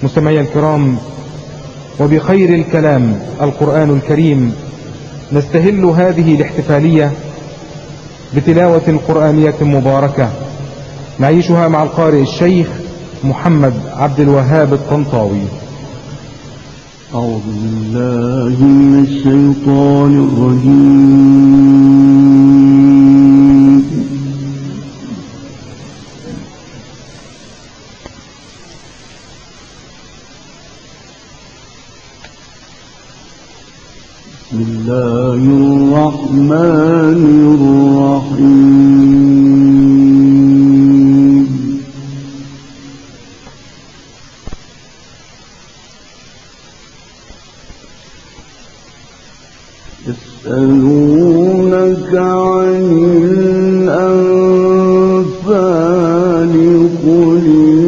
مستمعي الكرام، وبخير الكلام القرآن الكريم نستهل هذه الاحتفالية بتلاوة قرآنية مباركة نعيشها مع القارئ الشيخ محمد عبد الوهاب الطنطاوي. أعوذ بالله من الشيطان الرجيم. بسم الله الرحمن الرحيم. يسألونك عن الأنفال قل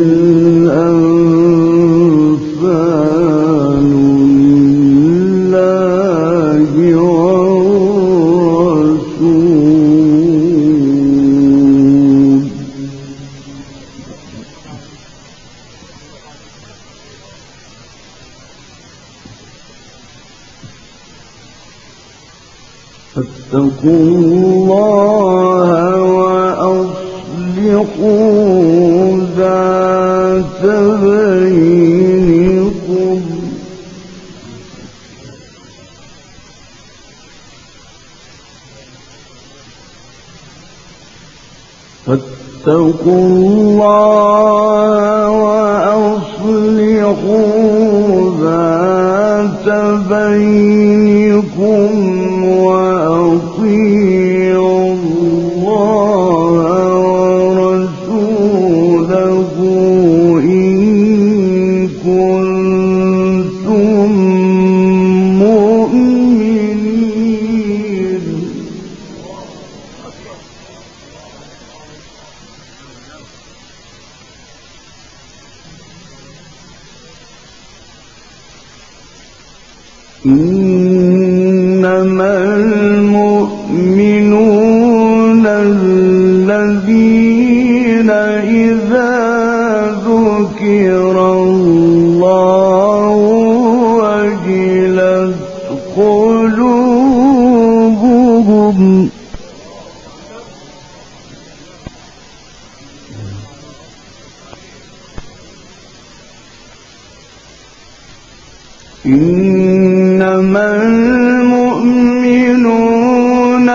الأنفال لله والرسول. فاتقوا الله وأصلحوا ذات بينكم. فاتقوا الله وأصلحوا ذات بينكم وأطيعوا الله ورسوله إن كنتم مؤمنين. إنما المؤمنون الذين إذا ذكر الله وجلت قلوبهم. إنما المؤمنون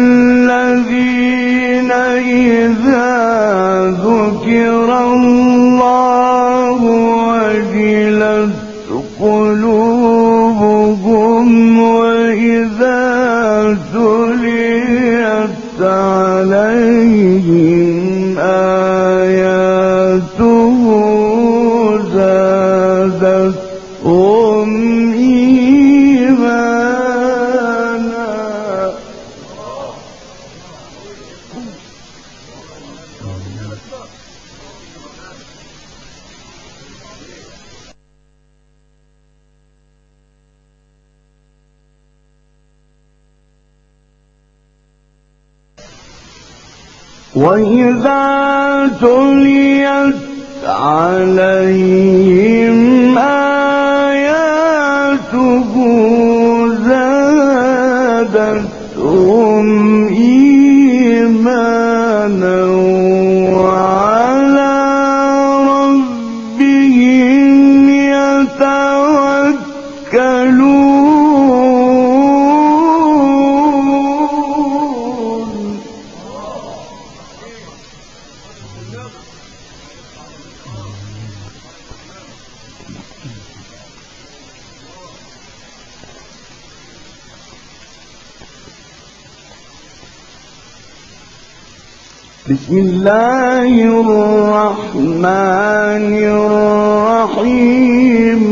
الذين إذا ذكر الله وجلت قلوبهم وإذا تليت عليهم آياته زادتهم إيمانا. وإذا تليت عليهم آياته زادتهم إيمانا وعلى ربهم يتوكلون. بسم الله الرحمن الرحيم.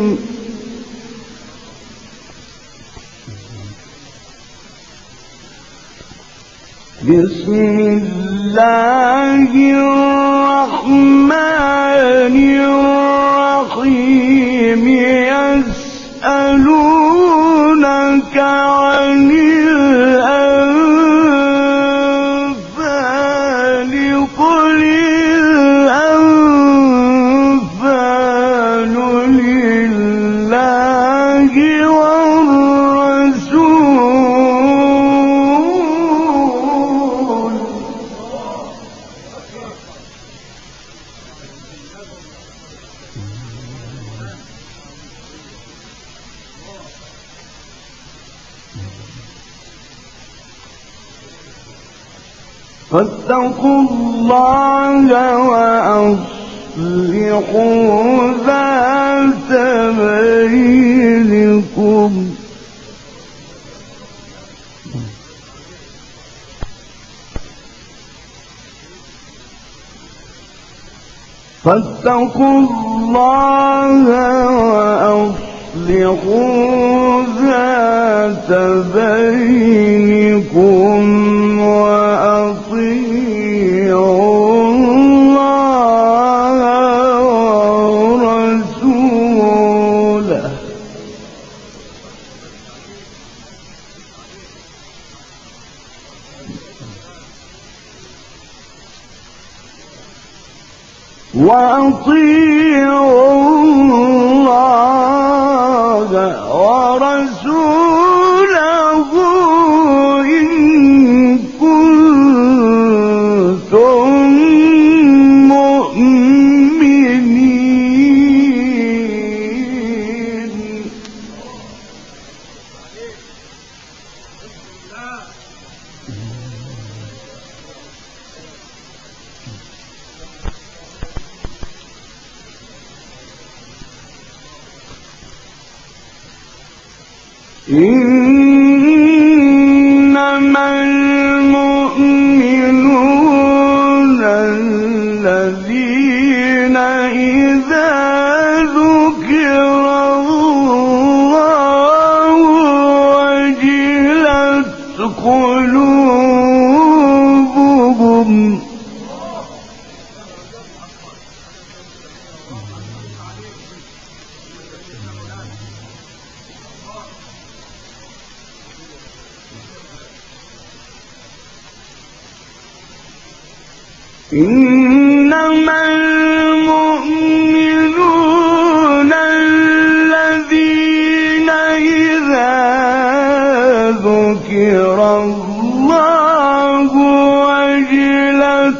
بسم الله الرحمن الرحيم. يسألونك عن الأنفال قل الأنفال والرسول فاتقوا الله وأصلحوا ذات بينكم فاتقوا الله وأصلحوا ذات بينكم وأطيعوا الله ورسوله إن كنتم مؤمنين إنما المؤمنون الذين إذا ذكر الله وجلت قلوبهم إنما المؤمنون الذين إذا ذكر الله وجلت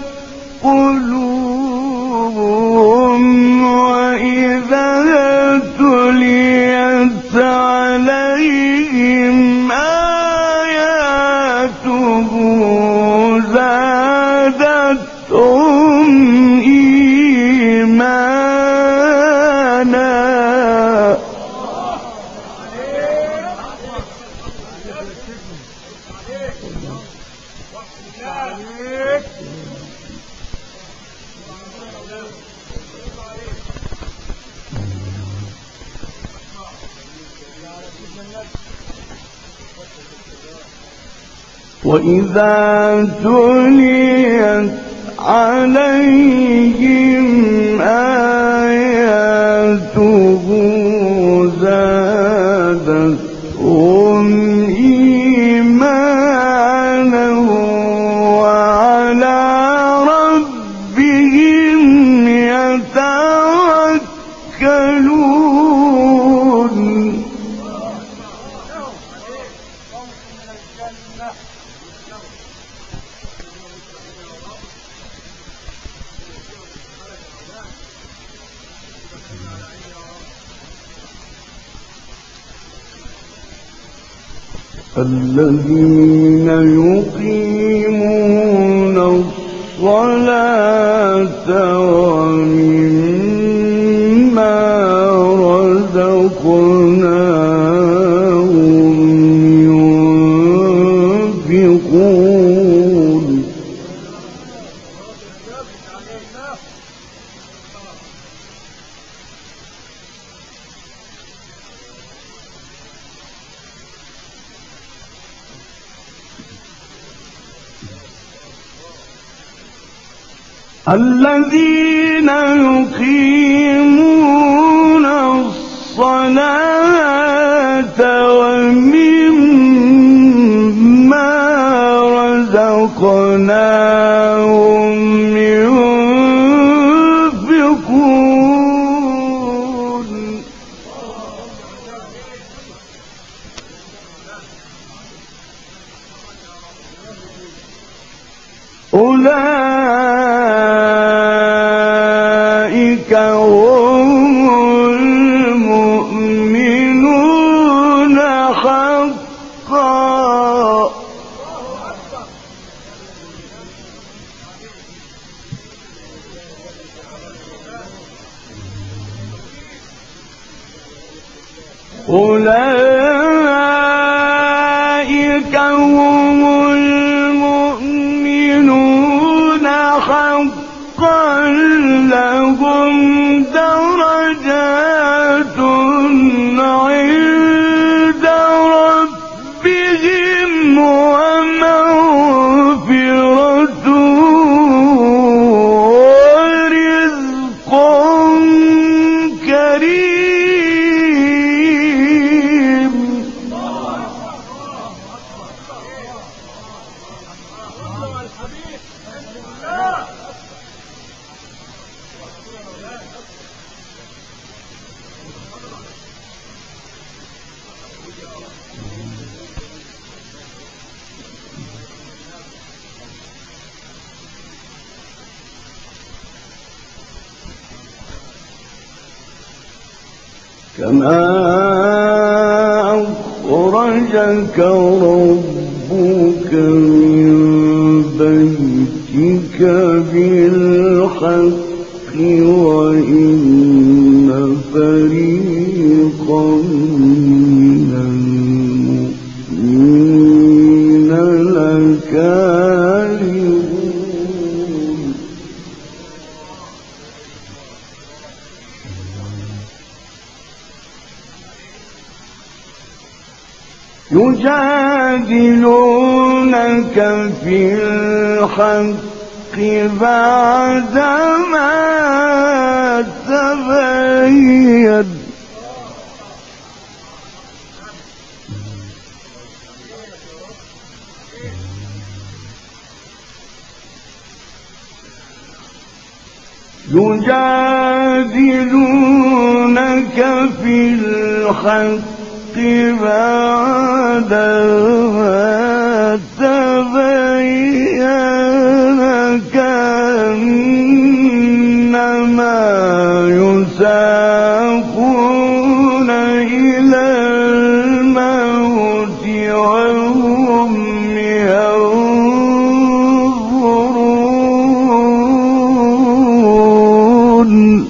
قلوبهم وإذا تليت عليهم آياته زادتهم إيمانا وإذا تليت عليهم آياته زادتهم إيمانا وعلى ربهم يتوكلون الذين يقيمون الصلاة ومما رزقناهم ينفقون الذين يقيمون الصلاة ومما رزقناهم ينفقون أولئك هم المؤمنون حقا لهم درجات عند ربهم ومغفرة ورزق كريم. كما أخرجك ربك من بيتك بالحق وإن فريقا من المؤمنين لكارهون. يجادلونك في الحق بعدما تبين يجادلونك في الحق بعدما تبين كأنما يساقون إلى الموت وهم ينظرون.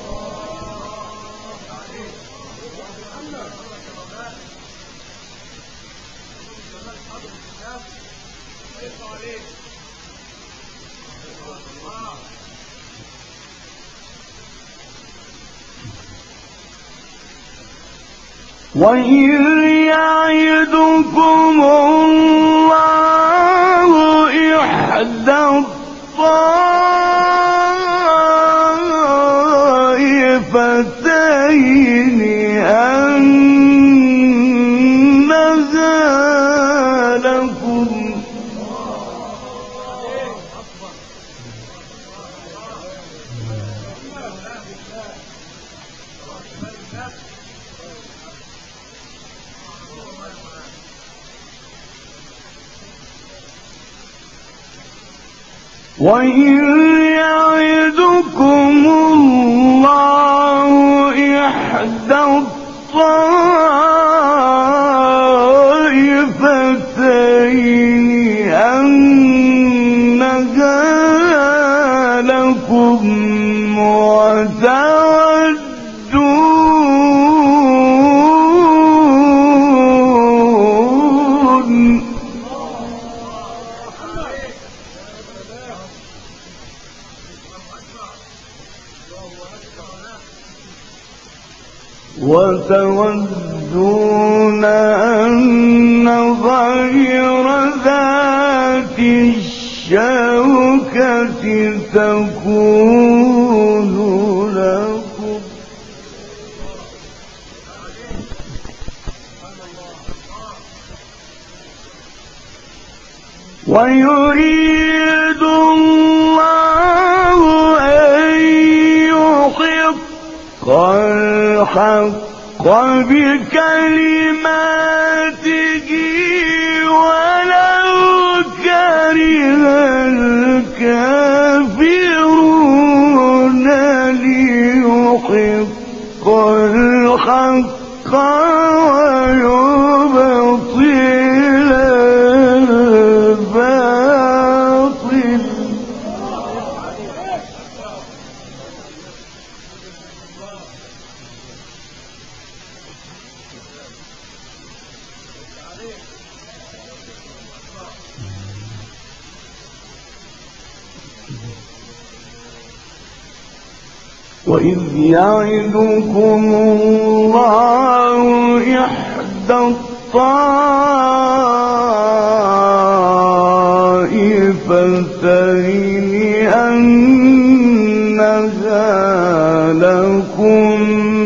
وإذ يعدكم الله إحدى الطائفتين أنها لكم وإذ يعدكم الله إحدى الطائفتين أنها لكم وتودون أن غير ذات الشوكة تكون لكم ويريد الله أن يحق الحق بكلماته ولو كره الكافرون ليحق الحق ويبطل الباطل. وإذ يعدكم الله إحدى الطائفتين أنها لكم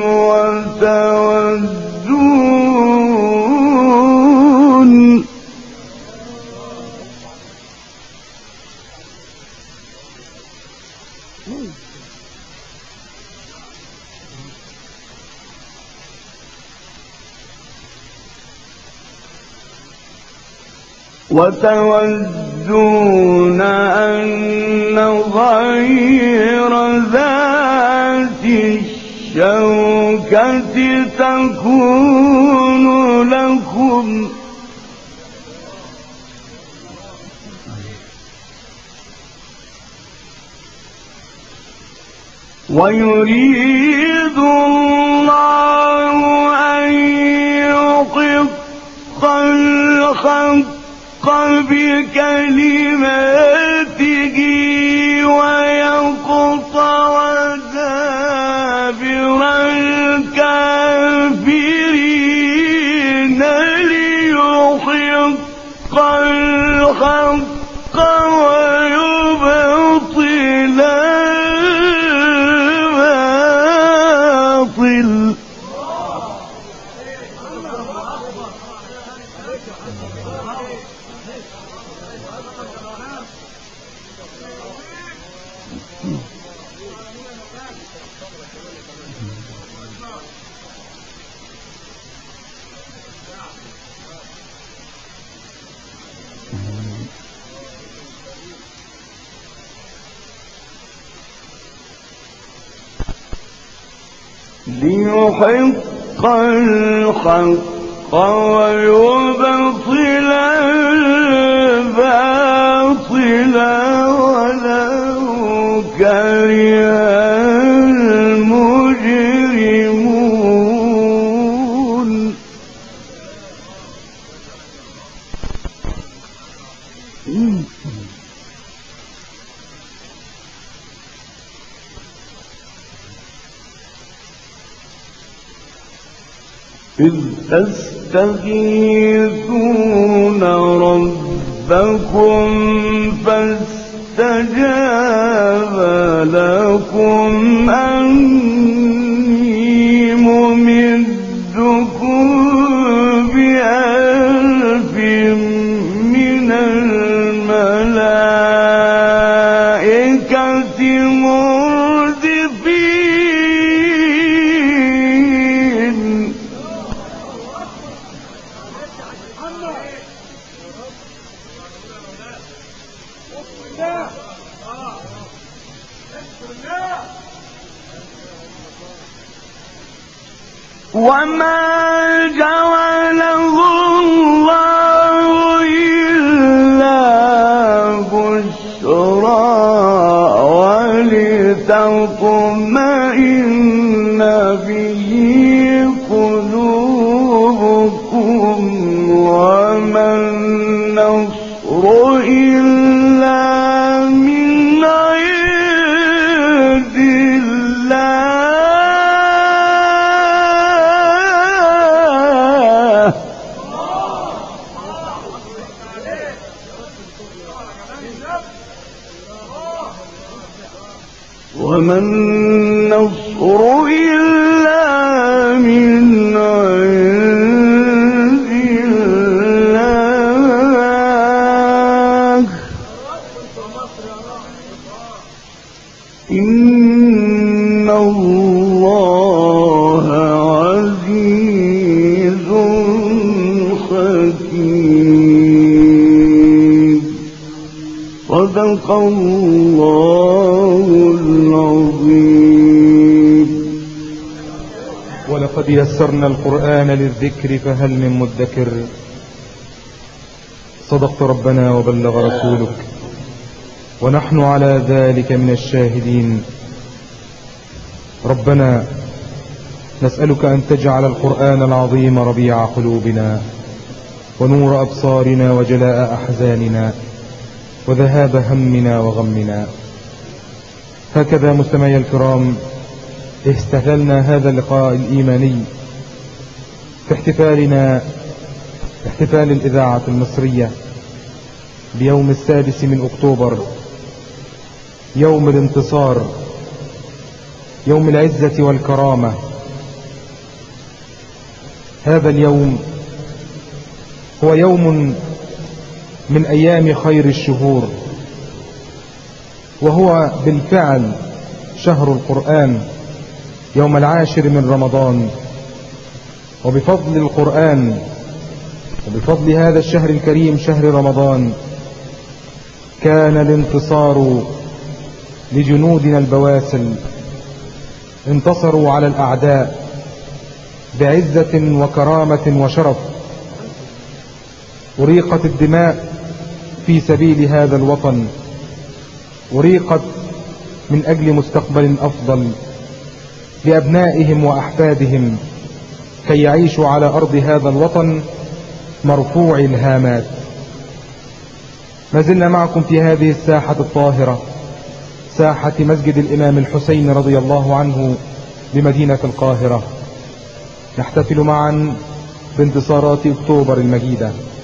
وتودون أن غير ذات الشوكة تكون لكم ويريد الله أن يحق الحق بكلماته ويقطع دابر الكافرين ليحق الحق ويبطل الباطل. ليحق الحق ويبطل الباطل ولو كره المجرمون. إذ تستغيثون ربكم فاستجاب لكم أني ممدكم ب1000 من الملائكة مردفين. وما جعله الله إلا بشرى ولتطمئن به قلوبكم وما النصر إلا من عند الله. وما النصر إلا من عند الله إن الله عزيز حكيم. صدق الله العظيم. ولقد يسرنا القرآن للذكر فهل من مدكر. صدقت ربنا وبلغ رسولك ونحن على ذلك من الشاهدين. ربنا نسألك أن تجعل القرآن العظيم ربيع قلوبنا ونور أبصارنا وجلاء أحزاننا وذهاب همنا وغمنا. هكذا مستمعي الكرام استهللنا هذا اللقاء الإيماني في احتفال الإذاعة المصرية بيوم 6 أكتوبر، يوم الانتصار، يوم العزة والكرامة. هذا اليوم هو يوم من أيام خير الشهور، وهو بالفعل شهر القرآن، يوم 10 من رمضان. وبفضل القرآن وبفضل هذا الشهر الكريم شهر رمضان كان الانتصار لجنودنا البواسل، انتصروا على الأعداء بعزة وكرامة وشرف، أريقت الدماء في سبيل هذا الوطن، أريقت من أجل مستقبل أفضل لأبنائهم وأحفادهم كي يعيشوا على أرض هذا الوطن مرفوع الهامات. ما زلنا معكم في هذه الساحة الطاهرة، ساحة مسجد الإمام الحسين رضي الله عنه بمدينة القاهرة، نحتفل معا بانتصارات أكتوبر المجيدة.